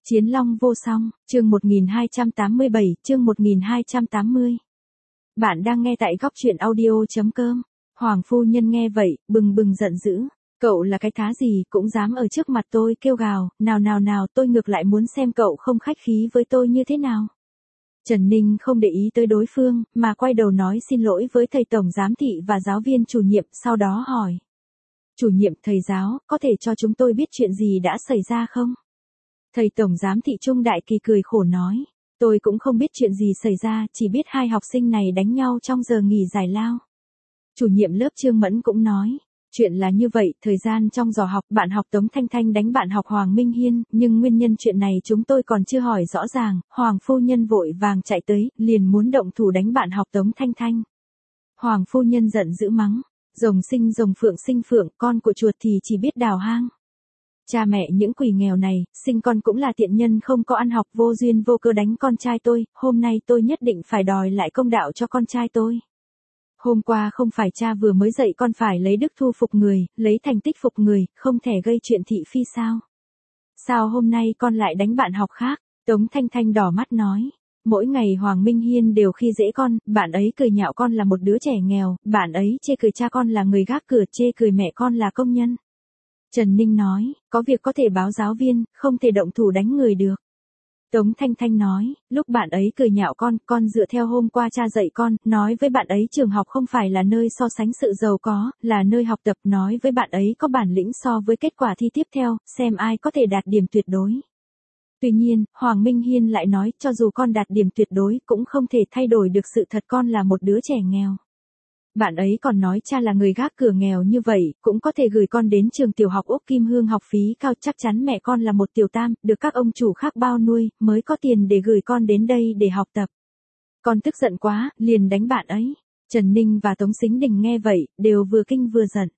Chiến long vô song, chương 1287, chương 1280. Bạn đang nghe tại góc truyện audio.com. Hoàng phu nhân nghe vậy, bừng bừng giận dữ. Cậu là cái thá gì cũng dám ở trước mặt tôi kêu gào, nào tôi ngược lại muốn xem cậu không khách khí với tôi như thế nào. Trần Ninh không để ý tới đối phương, mà quay đầu nói xin lỗi với thầy tổng giám thị và giáo viên chủ nhiệm, sau đó hỏi. Chủ nhiệm, thầy giáo, có thể cho chúng tôi biết chuyện gì đã xảy ra không? Thầy tổng giám thị Trung Đại Kỳ cười khổ nói, tôi cũng không biết chuyện gì xảy ra, chỉ biết hai học sinh này đánh nhau trong giờ nghỉ giải lao. Chủ nhiệm lớp Trương Mẫn cũng nói, chuyện là như vậy, thời gian trong giờ học bạn học Tống Thanh Thanh đánh bạn học Hoàng Minh Hiên, nhưng nguyên nhân chuyện này chúng tôi còn chưa hỏi rõ ràng. Hoàng phu nhân vội vàng chạy tới, liền muốn động thủ đánh bạn học Tống Thanh Thanh. Hoàng phu nhân giận dữ mắng, rồng sinh rồng phượng sinh phượng, con của chuột thì chỉ biết đào hang. Cha mẹ những quỷ nghèo này, sinh con cũng là tiện nhân không có ăn học, vô duyên vô cớ đánh con trai tôi, hôm nay tôi nhất định phải đòi lại công đạo cho con trai tôi. Hôm qua không phải cha vừa mới dạy con phải lấy đức thu phục người, lấy thành tích phục người, không thể gây chuyện thị phi sao? Sao hôm nay con lại đánh bạn học khác? Tống Thanh Thanh đỏ mắt nói. Mỗi ngày Hoàng Minh Hiên đều khi dễ con, bạn ấy cười nhạo con là một đứa trẻ nghèo, bạn ấy chê cười cha con là người gác cửa, chê cười mẹ con là công nhân. Trần Ninh nói, có việc có thể báo giáo viên, không thể động thủ đánh người được. Tống Thanh Thanh nói, lúc bạn ấy cười nhạo con dựa theo hôm qua cha dạy con, nói với bạn ấy trường học không phải là nơi so sánh sự giàu có, là nơi học tập, nói với bạn ấy có bản lĩnh so với kết quả thi tiếp theo, xem ai có thể đạt điểm tuyệt đối. Tuy nhiên, Hoàng Minh Hiên lại nói, cho dù con đạt điểm tuyệt đối cũng không thể thay đổi được sự thật con là một đứa trẻ nghèo. Bạn ấy còn nói cha là người gác cửa nghèo như vậy, cũng có thể gửi con đến trường tiểu học Úc Kim Hương học phí cao, chắc chắn mẹ con là một tiểu tam, được các ông chủ khác bao nuôi, mới có tiền để gửi con đến đây để học tập. Con tức giận quá, liền đánh bạn ấy. Trần Ninh và Tống Sính Đình nghe vậy, đều vừa kinh vừa giận.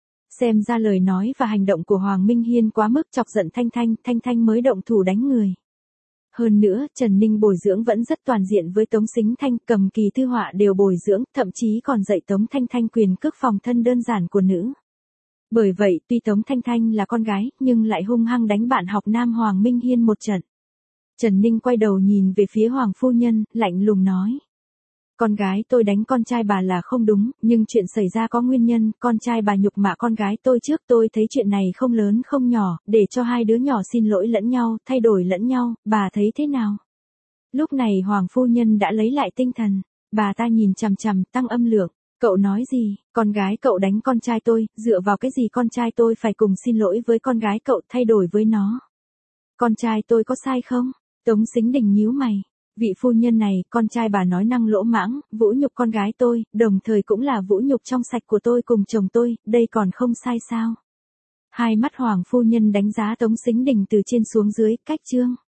Xem ra lời nói và hành động của Hoàng Minh Hiên quá mức chọc giận Thanh Thanh mới động thủ đánh người. Hơn nữa, Trần Ninh bồi dưỡng vẫn rất toàn diện với Tống Sính Thanh, cầm kỳ thư họa đều bồi dưỡng, thậm chí còn dạy Tống Thanh Thanh quyền cước phòng thân đơn giản của nữ. Bởi vậy, tuy Tống Thanh Thanh là con gái, nhưng lại hung hăng đánh bạn học nam Hoàng Minh Hiên một trận. Trần Ninh quay đầu nhìn về phía Hoàng phu nhân, lạnh lùng nói. Con gái tôi đánh con trai bà là không đúng, nhưng chuyện xảy ra có nguyên nhân, con trai bà nhục mạ con gái tôi trước, tôi thấy chuyện này không lớn không nhỏ, để cho hai đứa nhỏ xin lỗi lẫn nhau, thay đổi lẫn nhau, bà thấy thế nào? Lúc này Hoàng phu nhân đã lấy lại tinh thần, bà ta nhìn chằm chằm, tăng âm lượng, cậu nói gì, con gái cậu đánh con trai tôi, dựa vào cái gì con trai tôi phải cùng xin lỗi với con gái cậu, thay đổi với nó? Con trai tôi có sai không? Tống Sính Đình nhíu mày. Vị phu nhân này, con trai bà nói năng lỗ mãng, vũ nhục con gái tôi, đồng thời cũng là vũ nhục trong sạch của tôi cùng chồng tôi, đây còn không sai sao? Hai mắt Hoàng phu nhân đánh giá Tống Sính Đình từ trên xuống dưới, cách chương.